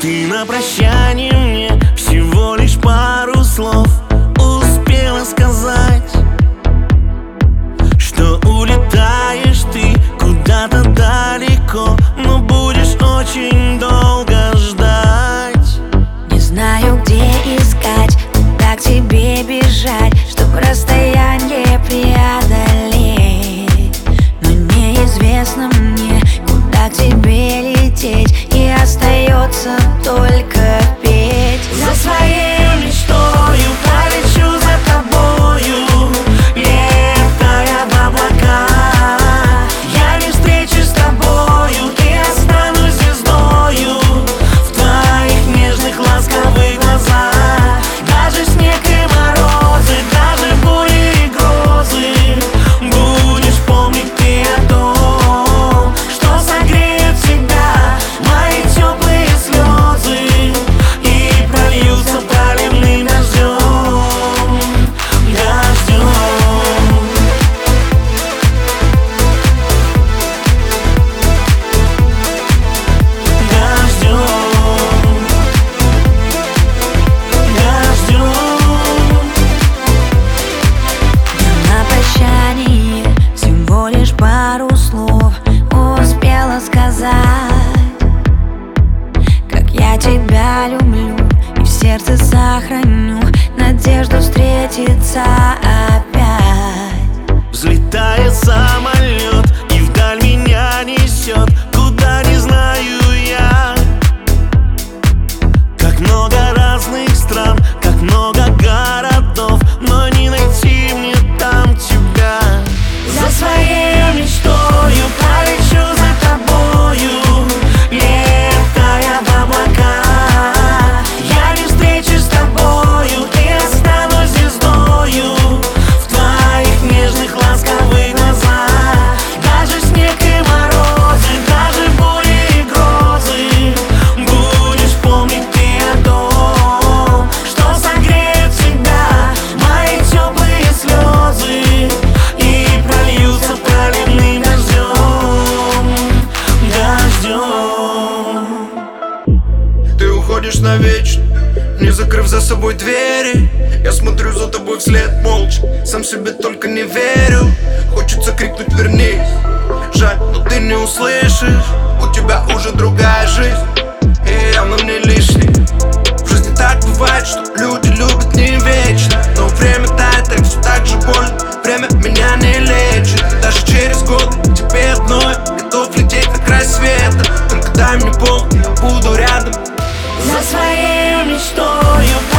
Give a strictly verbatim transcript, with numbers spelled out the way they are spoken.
Ты на прощание мне всего лишь пару слов успела сказать, что улетаешь ты куда-то далеко, но будешь очень долго ждать. Не знаю, где искать, куда к тебе бежать, чтобы расстояние преодолеть. Но неизвестно мне, куда к тебе лететь, и остается только петь. За своей мечтою полечу за тобою, летая в облака. Я не встречусь с тобою и останусь звездою в твоих нежных ласковых глазах. Даже снег и морозы, даже бури и грозы, будешь помнить ты о том, что согреет всегда мои теплые слезы и прольются проливным дождем, дождем. На прощание всего лишь пару слов успела сказать, как я тебя люблю и в сердце сохраню надежду встретиться опять. Взлетает самолет и вдаль меня несет, куда не знаю я. Как много разных стран, как много городов, но не найти мне там тебя. За своей мечтою полечу за тобою, летая в облака. Я не встречусь с тобою и останусь звездою в твоих нежных ласковых глазах. Даже снег и морозы, даже бури и грозы, будешь помнить ты о том, что согреет всегда мои теплые слезы и прольются проливным дождем, дождем. Ты уходишь навечно, не закрыв за собой двери. Я смотрю за тобой вслед молча, сам себе только не верю. Хочется крикнуть вернись, жаль, но ты не услышишь. У тебя уже другая жизнь, и явно мне лишний. В жизни так бывает, что люди любят не вечно, но время тает, и все так же больно. Время меня не лечит, даже через год тебе одной готов лететь на край света. Только дай мне повод, я буду рядом. За своей мечтою